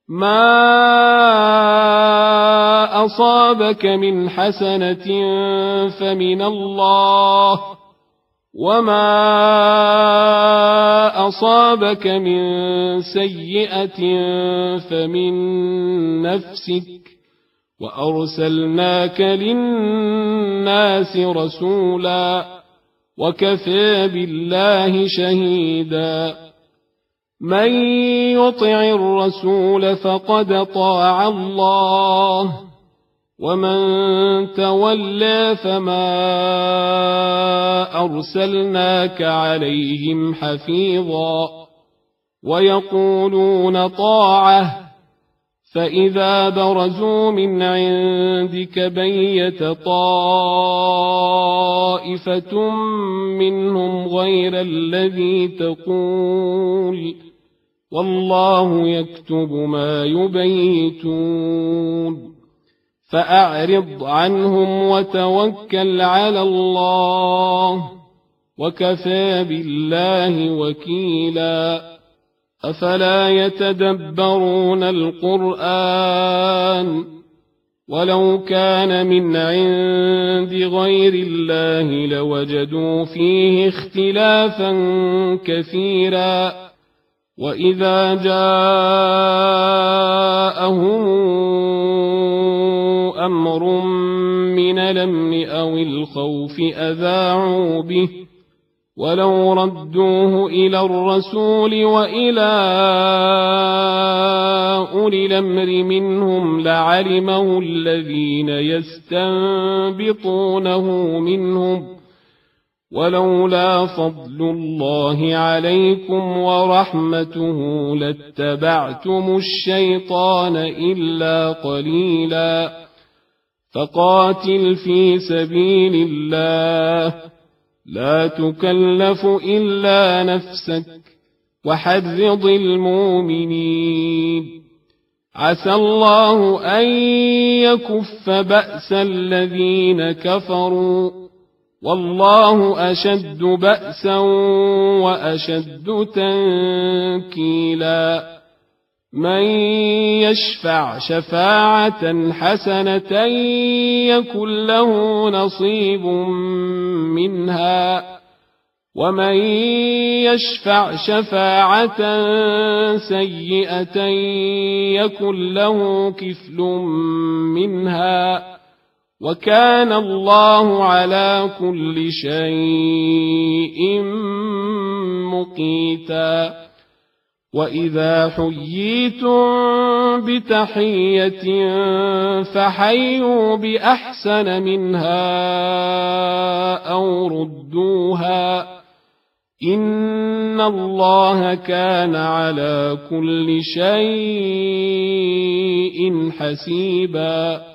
ما أصابك من حسنة فمن الله، وما أصابك من سيئة فمن نفسك، وأرسلناك للناس رسولا، وكفى بالله شهيدا. من يطع الرسول فقد طاع الله، ومن تولى فما أرسلناك عليهم حفيظا. ويقولون طاعة، فإذا برزوا من عندك بيت طائفة منهم غير الذي تقول، والله يكتب ما يبيتون. فأعرض عنهم وتوكل على الله، وكفى بالله وكيلا. أفلا يتدبرون القرآن؟ ولو كان من عند غير الله لوجدوا فيه اختلافا كثيرا. وإذا جاءهم أمر من الأمن أو الخوف أذاعوا به، ولو ردوه إلى الرسول وإلى أولي الأمر منهم لعلمه الذين يستنبطونه منهم، ولولا فضل الله عليكم ورحمته لاتبعتم الشيطان إلا قليلا. فقاتل في سبيل الله، لا تكلف إلا نفسك، وحرض المؤمنين. عسى الله أن يكف بأس الذين كفروا، والله أشد بأسا وأشد تنكيلا. من يشفع شفاعة حسنة يكن له نصيب منها، ومن يشفع شفاعة سيئة يكن له كفل منها، وكان الله على كل شيء مقيتا. وإذا حييتم بتحية فحيوا بأحسن منها أو ردوها، إن الله كان على كل شيء حسيبا.